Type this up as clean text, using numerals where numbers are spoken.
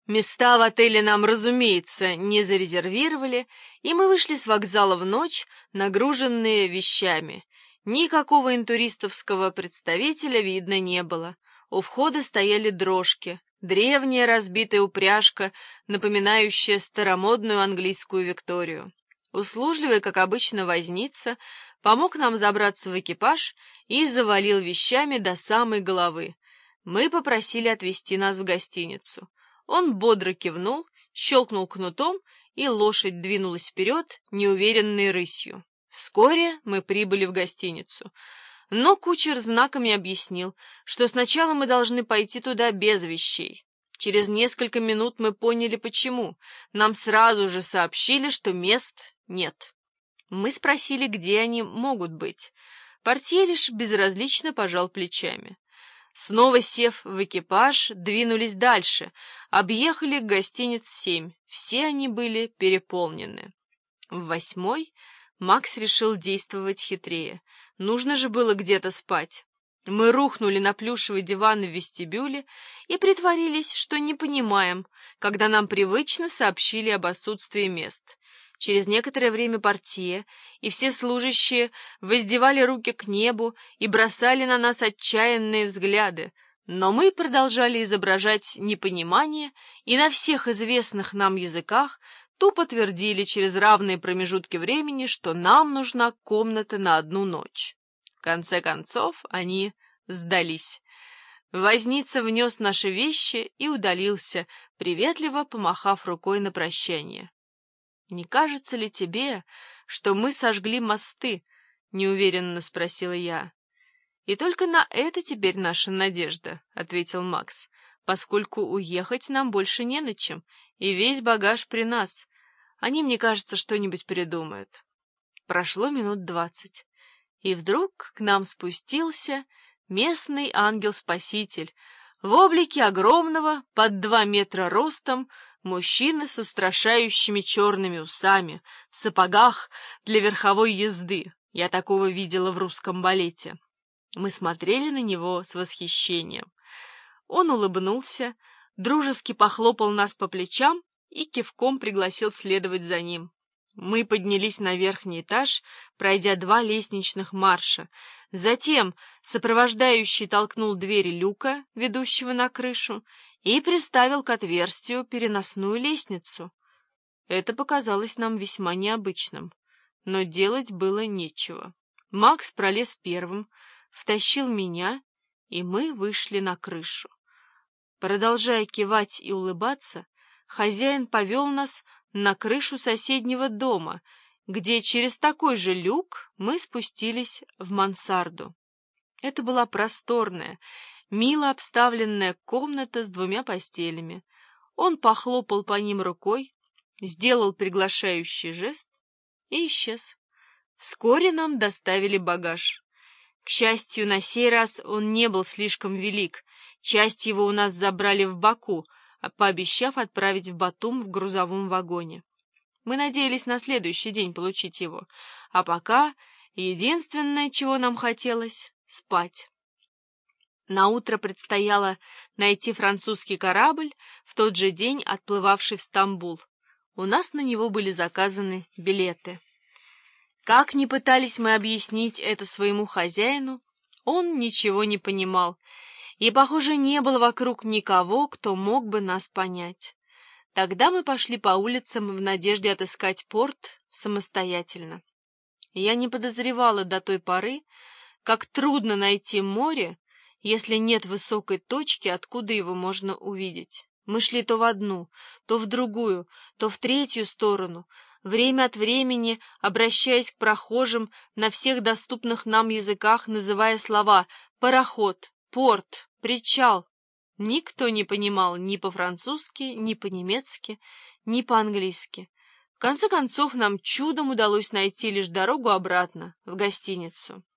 Места в отеле нам, разумеется, не зарезервировали, и мы вышли с вокзала в ночь, нагруженные вещами. Никакого интуристовского представителя видно не было. У входа стояли дрожки, древняя разбитая упряжка, напоминающая старомодную английскую Викторию. Услужливый, как обычно, возница помог нам забраться в экипаж и завалил вещами до самой головы. Мы попросили отвезти нас в гостиницу. Он бодро кивнул, щелкнул кнутом, и лошадь двинулась вперед неуверенной рысью. Вскоре мы прибыли в гостиницу. Но кучер знаками объяснил, что сначала мы должны пойти туда без вещей. Через несколько минут мы поняли, почему. Нам сразу же сообщили, что мест нет. Мы спросили, где они могут быть. Портье лишь безразлично пожал плечами. Снова сев в экипаж, двинулись дальше, объехали гостиниц 7. Все они были переполнены. В 8-й Макс решил действовать хитрее. Нужно же было где-то спать. Мы рухнули на плюшевый диван в вестибюле и притворились, что не понимаем, когда нам привычно сообщили об отсутствии мест. Через некоторое время портье и все служащие воздевали руки к небу и бросали на нас отчаянные взгляды, но мы продолжали изображать непонимание и на всех известных нам языках тупо твердили через равные промежутки времени, что нам нужна комната на одну ночь. В конце концов они сдались. Возница внес наши вещи и удалился, приветливо помахав рукой на прощание. «Не кажется ли тебе, что мы сожгли мосты?» — неуверенно спросила я. «И только на это теперь наша надежда», — ответил Макс, «поскольку уехать нам больше не на чем, и весь багаж при нас. Они, мне кажется, что-нибудь придумают». Прошло минут 20, и вдруг к нам спустился местный ангел-спаситель в облике огромного, под 2 метра ростом, мужчина с устрашающими черными усами, в сапогах для верховой езды. Я такого видела в русском балете. Мы смотрели на него с восхищением. Он улыбнулся, дружески похлопал нас по плечам и кивком пригласил следовать за ним. Мы поднялись на верхний этаж, пройдя 2 лестничных марша. Затем сопровождающий толкнул двери люка, ведущего на крышу, и приставил к отверстию переносную лестницу. Это показалось нам весьма необычным, но делать было нечего. Макс пролез первым, втащил меня, и мы вышли на крышу. Продолжая кивать и улыбаться, хозяин повел нас на крышу соседнего дома, где через такой же люк мы спустились в мансарду. Это была просторная, мило обставленная комната с 2 постелями. Он похлопал по ним рукой, сделал приглашающий жест и исчез. Вскоре нам доставили багаж. К счастью, на сей раз он не был слишком велик. Часть его у нас забрали в Баку, пообещав отправить в Батум в грузовом вагоне. Мы надеялись на следующий день получить его, а пока единственное, чего нам хотелось — спать. Наутро предстояло найти французский корабль, в тот же день отплывавший в Стамбул. У нас на него были заказаны билеты. Как ни пытались мы объяснить это своему хозяину, он ничего не понимал, и, похоже, не было вокруг никого, кто мог бы нас понять. Тогда мы пошли по улицам в надежде отыскать порт самостоятельно. Я не подозревала до той поры, как трудно найти море, если нет высокой точки, откуда его можно увидеть. Мы шли то в одну, то в другую, то в третью сторону, время от времени обращаясь к прохожим на всех доступных нам языках, называя слова «пароход», «порт», «причал». Никто не понимал ни по-французски, ни по-немецки, ни по-английски. В конце концов, нам чудом удалось найти лишь дорогу обратно, в гостиницу.